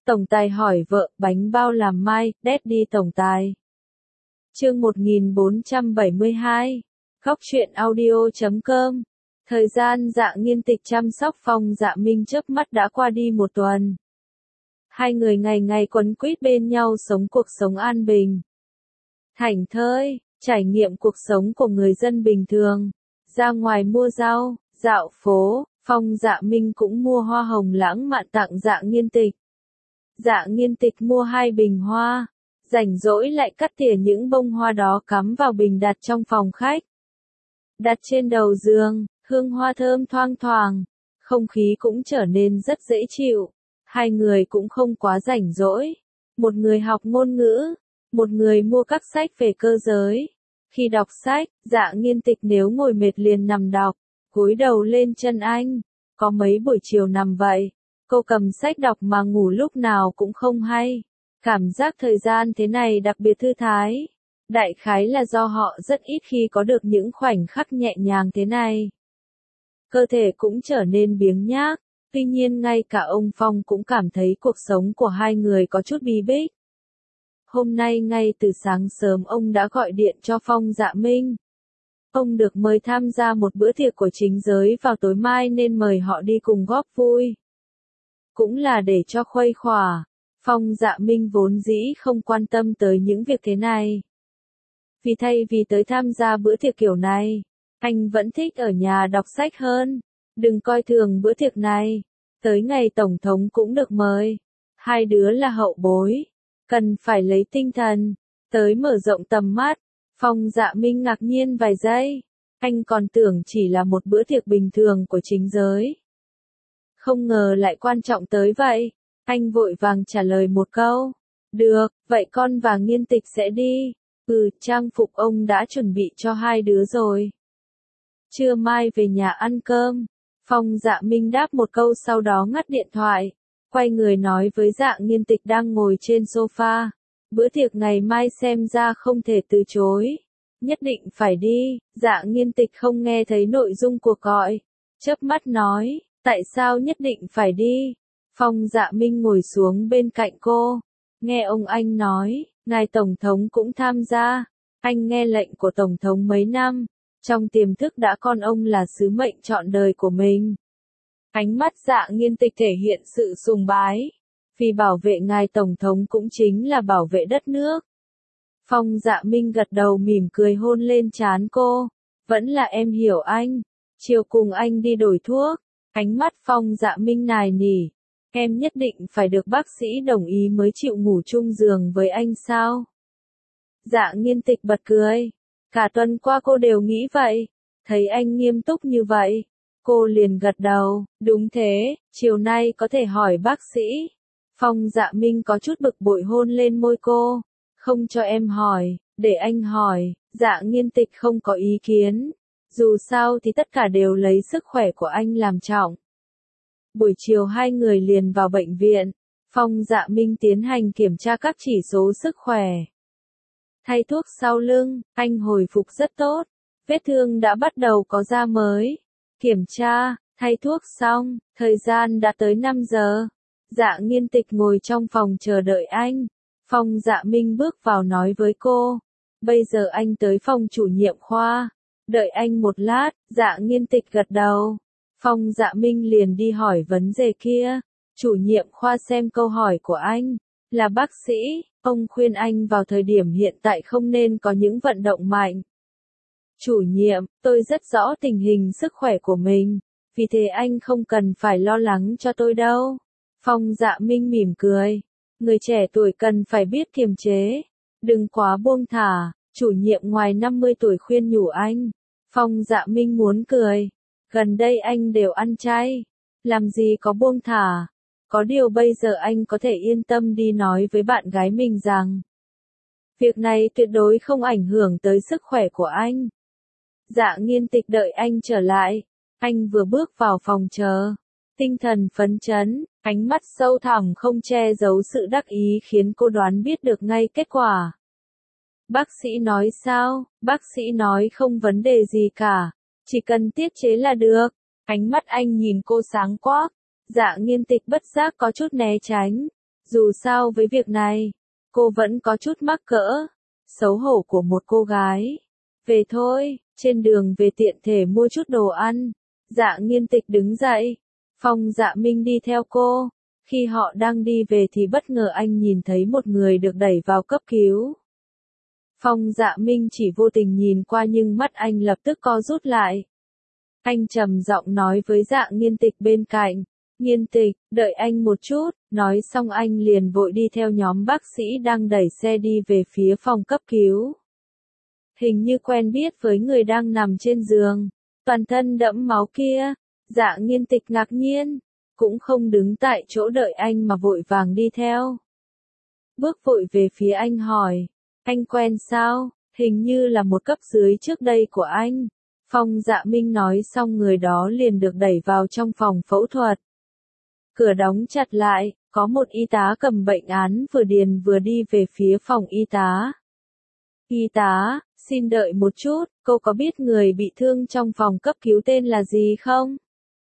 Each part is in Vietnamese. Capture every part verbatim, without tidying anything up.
Tổng tài hỏi vợ, bánh bao làm mai, Daddy tổng tài. Chương một nghìn bốn trăm bảy mươi hai. Góc truyện audio chấm com. Thời gian Dạ Nghiên Tịch chăm sóc Phong Dạ Minh chớp mắt đã qua đi một tuần. Hai người ngày ngày quấn quýt bên nhau sống cuộc sống an bình. Thảnh thơi, trải nghiệm cuộc sống của người dân bình thường. Ra ngoài mua rau, dạo phố, Phong Dạ Minh cũng mua hoa hồng lãng mạn tặng Dạ Nghiên Tịch. Dạ Nghiên Tịch mua hai bình hoa, rảnh rỗi lại cắt tỉa những bông hoa đó cắm vào bình đặt trong phòng khách. Đặt trên đầu giường, hương hoa thơm thoang thoảng, không khí cũng trở nên rất dễ chịu. Hai người cũng không quá rảnh rỗi. Một người học ngôn ngữ, một người mua các sách về cơ giới. Khi đọc sách, Dạ Nghiên Tịch nếu ngồi mệt liền nằm đọc, cúi đầu lên chân anh. Có mấy buổi chiều nằm vậy, cô cầm sách đọc mà ngủ lúc nào cũng không hay. Cảm giác thời gian thế này đặc biệt thư thái. Đại khái là do họ rất ít khi có được những khoảnh khắc nhẹ nhàng thế này. Cơ thể cũng trở nên biếng nhác. Tuy nhiên ngay cả ông Phong cũng cảm thấy cuộc sống của hai người có chút bi bích. Hôm nay ngay từ sáng sớm ông đã gọi điện cho Phong Dạ Minh. Ông được mời tham gia một bữa tiệc của chính giới vào tối mai nên mời họ đi cùng góp vui. Cũng là để cho khuây khỏa. Phong Dạ Minh vốn dĩ không quan tâm tới những việc thế này. Vì thay vì tới tham gia bữa tiệc kiểu này, anh vẫn thích ở nhà đọc sách hơn. Đừng coi thường bữa tiệc này. Tới ngày Tổng thống cũng được mời. Hai đứa là hậu bối. Cần phải lấy tinh thần. Tới mở rộng tầm mắt. Phong Dạ Minh ngạc nhiên vài giây. Anh còn tưởng chỉ là một bữa tiệc bình thường của chính giới. Không ngờ lại quan trọng tới vậy. Anh vội vàng trả lời một câu. Được, vậy con và Nghiên Tịch sẽ đi. Ừ, trang phục ông đã chuẩn bị cho hai đứa rồi. Trưa mai về nhà ăn cơm. Phong Dạ Minh đáp một câu sau đó ngắt điện thoại. Quay người nói với Dạ Nghiên Tịch đang ngồi trên sofa. Bữa tiệc ngày mai xem ra không thể từ chối. Nhất định phải đi. Dạ Nghiên Tịch không nghe thấy nội dung cuộc gọi. Chớp mắt nói, tại sao nhất định phải đi? Phong Dạ Minh ngồi xuống bên cạnh cô. Nghe ông anh nói, ngài Tổng thống cũng tham gia. Anh nghe lệnh của Tổng thống mấy năm. Trong tiềm thức đã coi ông là sứ mệnh trọn đời của mình. Ánh mắt Dạ Nghiên Tịch thể hiện sự sùng bái. Vì bảo vệ ngài Tổng thống cũng chính là bảo vệ đất nước. Phong Dạ Minh gật đầu mỉm cười hôn lên trán cô. Vẫn là em hiểu anh. Chiều cùng anh đi đổi thuốc. Ánh mắt Phong Dạ Minh nài nỉ. Em nhất định phải được bác sĩ đồng ý mới chịu ngủ chung giường với anh sao? Dạ Nghiên Tịch bật cười. Cả tuần qua cô đều nghĩ vậy. Thấy anh nghiêm túc như vậy. Cô liền gật đầu. Đúng thế, chiều nay có thể hỏi bác sĩ. Phong Dạ Minh có chút bực bội hôn lên môi cô. Không cho em hỏi, để anh hỏi. Dạ Nghiên Tịch không có ý kiến. Dù sao thì tất cả đều lấy sức khỏe của anh làm trọng. Buổi chiều hai người liền vào bệnh viện. Phong Dạ Minh tiến hành kiểm tra các chỉ số sức khỏe. Thay thuốc sau lưng, anh hồi phục rất tốt. Vết thương đã bắt đầu có da mới. Kiểm tra, thay thuốc xong, thời gian đã tới năm giờ. Dạ Nghiên Tịch ngồi trong phòng chờ đợi anh. Phong Dạ Minh bước vào nói với cô. Bây giờ anh tới phòng chủ nhiệm khoa. Đợi anh một lát. Dạ Nghiên Tịch gật đầu. Phong Dạ Minh liền đi hỏi vấn đề kia. Chủ nhiệm khoa xem câu hỏi của anh. Là bác sĩ, ông khuyên anh vào thời điểm hiện tại không nên có những vận động mạnh. Chủ nhiệm, tôi rất rõ tình hình sức khỏe của mình. Vì thế anh không cần phải lo lắng cho tôi đâu. Phong Dạ Minh mỉm cười. Người trẻ tuổi cần phải biết kiềm chế. Đừng quá buông thả. Chủ nhiệm ngoài năm mươi tuổi khuyên nhủ anh. Phong Dạ Minh muốn cười. Gần đây anh đều ăn chay. Làm gì có buông thả. Có điều bây giờ anh có thể yên tâm đi nói với bạn gái mình rằng. Việc này tuyệt đối không ảnh hưởng tới sức khỏe của anh. Dạ Nghiên Tịch đợi anh trở lại. Anh vừa bước vào phòng chờ. Tinh thần phấn chấn, ánh mắt sâu thẳm không che giấu sự đắc ý khiến cô đoán biết được ngay kết quả. Bác sĩ nói sao? Bác sĩ nói không vấn đề gì cả. Chỉ cần tiết chế là được. Ánh mắt anh nhìn cô sáng quắc. Dạ Nghiên Tịch bất giác có chút né tránh. Dù sao với việc này, cô vẫn có chút mắc cỡ, xấu hổ của một cô gái. Về thôi, trên đường về tiện thể mua chút đồ ăn. Dạ Nghiên Tịch đứng dậy. Phong Dạ Minh đi theo cô. Khi họ đang đi về thì bất ngờ anh nhìn thấy một người được đẩy vào cấp cứu. Phong Dạ Minh chỉ vô tình nhìn qua nhưng mắt anh lập tức co rút lại. Anh trầm giọng nói với Dạ Nghiên Tịch bên cạnh. Nghiên Tịch, đợi anh một chút. Nói xong anh liền vội đi theo nhóm bác sĩ đang đẩy xe đi về phía phòng cấp cứu. Hình như quen biết với người đang nằm trên giường, toàn thân đẫm máu kia. Dạ Nghiên Tịch ngạc nhiên, cũng không đứng tại chỗ đợi anh mà vội vàng đi theo. Bước vội về phía anh hỏi, anh quen sao? Hình như là một cấp dưới trước đây của anh. Phong Dạ Minh nói xong người đó liền được đẩy vào trong phòng phẫu thuật. Cửa đóng chặt lại, có một y tá cầm bệnh án vừa điền vừa đi về phía phòng y tá. Y tá, xin đợi một chút, cô có biết người bị thương trong phòng cấp cứu tên là gì không?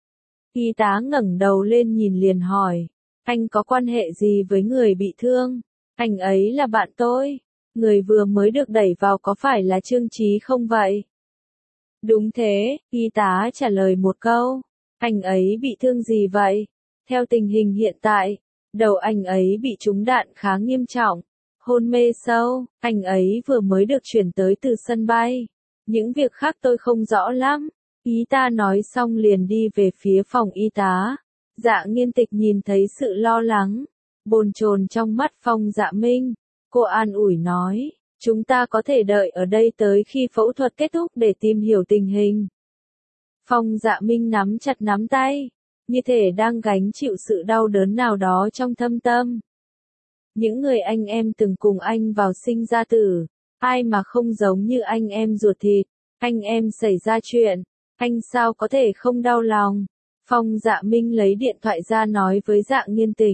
Y tá ngẩng đầu lên nhìn liền hỏi, anh có quan hệ gì với người bị thương? Anh ấy là bạn tôi. Người vừa mới được đẩy vào có phải là Trương Chí không vậy? Đúng thế, y tá trả lời một câu. Anh ấy bị thương gì vậy? Theo tình hình hiện tại, đầu anh ấy bị trúng đạn khá nghiêm trọng, hôn mê sâu, anh ấy vừa mới được chuyển tới từ sân bay. Những việc khác tôi không rõ lắm. Y tá nói xong liền đi về phía phòng y tá. Dạ Nghiên Tịch nhìn thấy sự lo lắng, bồn chồn trong mắt Phong Dạ Minh. Cô an ủi nói, chúng ta có thể đợi ở đây tới khi phẫu thuật kết thúc để tìm hiểu tình hình. Phong Dạ Minh nắm chặt nắm tay, như thể đang gánh chịu sự đau đớn nào đó trong thâm tâm. Những người anh em từng cùng anh vào sinh ra tử, ai mà không giống như anh em ruột thịt. Anh em xảy ra chuyện, anh sao có thể không đau lòng. Phong Dạ Minh lấy điện thoại ra nói với Dạ Nghiên Tịch.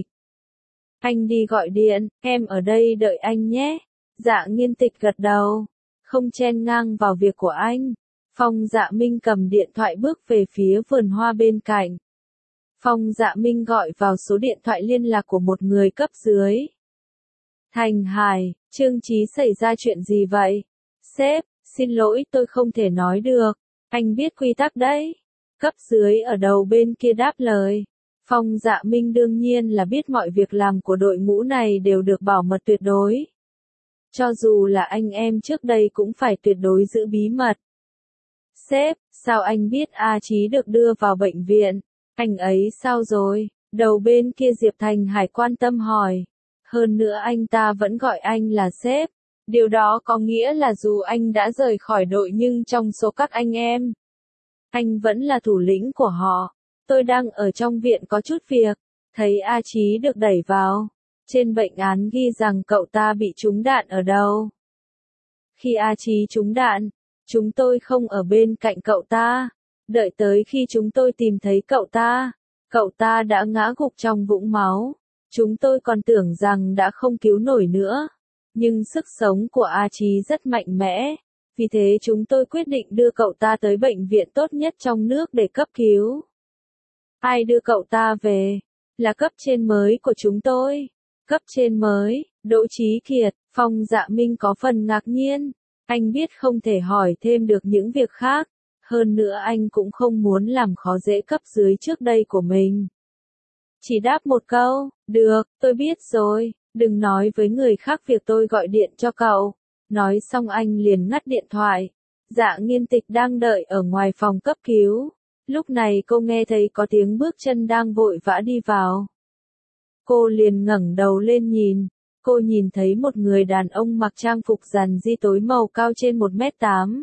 Anh đi gọi điện, em ở đây đợi anh nhé. Dạ Nghiên Tịch gật đầu, không chen ngang vào việc của anh. Phong Dạ Minh cầm điện thoại bước về phía vườn hoa bên cạnh. Phong Dạ Minh gọi vào số điện thoại liên lạc của một người cấp dưới. Thành Hải, Trương Chí xảy ra chuyện gì vậy? Sếp, xin lỗi tôi không thể nói được. Anh biết quy tắc đấy. Cấp dưới ở đầu bên kia đáp lời. Phong Dạ Minh đương nhiên là biết mọi việc làm của đội ngũ này đều được bảo mật tuyệt đối. Cho dù là anh em trước đây cũng phải tuyệt đối giữ bí mật. Sếp, sao anh biết A Chí được đưa vào bệnh viện? Anh ấy sao rồi? Đầu bên kia Diệp Thành Hải quan tâm hỏi. Hơn nữa anh ta vẫn gọi anh là sếp. Điều đó có nghĩa là dù anh đã rời khỏi đội nhưng trong số các anh em, anh vẫn là thủ lĩnh của họ. Tôi đang ở trong viện có chút việc. Thấy A Chí được đẩy vào. Trên bệnh án ghi rằng cậu ta bị trúng đạn ở đầu. Khi A Chí trúng đạn, chúng tôi không ở bên cạnh cậu ta. Đợi tới khi chúng tôi tìm thấy cậu ta, cậu ta đã ngã gục trong vũng máu. Chúng tôi còn tưởng rằng đã không cứu nổi nữa. Nhưng sức sống của A Chí rất mạnh mẽ. Vì thế chúng tôi quyết định đưa cậu ta tới bệnh viện tốt nhất trong nước để cấp cứu. Ai đưa cậu ta về? Là cấp trên mới của chúng tôi. Cấp trên mới, Đỗ Chí Kiệt. Phong Dạ Minh có phần ngạc nhiên. Anh biết không thể hỏi thêm được những việc khác. Hơn nữa anh cũng không muốn làm khó dễ cấp dưới trước đây của mình. Chỉ đáp một câu, được, tôi biết rồi, đừng nói với người khác việc tôi gọi điện cho cậu. Nói xong anh liền ngắt điện thoại. Dạ Nghiên Tịch đang đợi ở ngoài phòng cấp cứu. Lúc này cô nghe thấy có tiếng bước chân đang vội vã đi vào. Cô liền ngẩng đầu lên nhìn. Cô nhìn thấy một người đàn ông mặc trang phục giản dị tối màu cao trên một mét tám.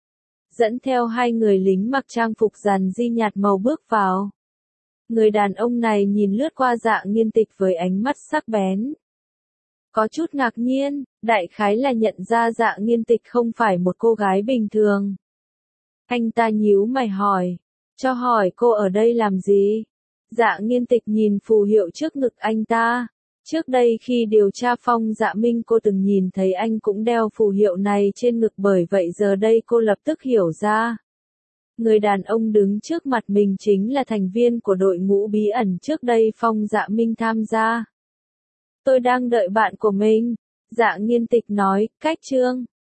Dẫn theo hai người lính mặc trang phục giản dị nhạt màu bước vào. Người đàn ông này nhìn lướt qua Dạ Nghiên Tịch với ánh mắt sắc bén. Có chút ngạc nhiên, đại khái là nhận ra Dạ Nghiên Tịch không phải một cô gái bình thường. Anh ta nhíu mày hỏi, cho hỏi cô ở đây làm gì? Dạ Nghiên Tịch nhìn phù hiệu trước ngực anh ta. Trước đây khi điều tra Phong Dạ Minh cô từng nhìn thấy anh cũng đeo phù hiệu này trên ngực, bởi vậy giờ đây cô lập tức hiểu ra. Người đàn ông đứng trước mặt mình chính là thành viên của đội ngũ bí ẩn trước đây Phong Dạ Minh tham gia. tôi đang đợi bạn của mình. Dạ Nghiên Tịch nói, cách chương.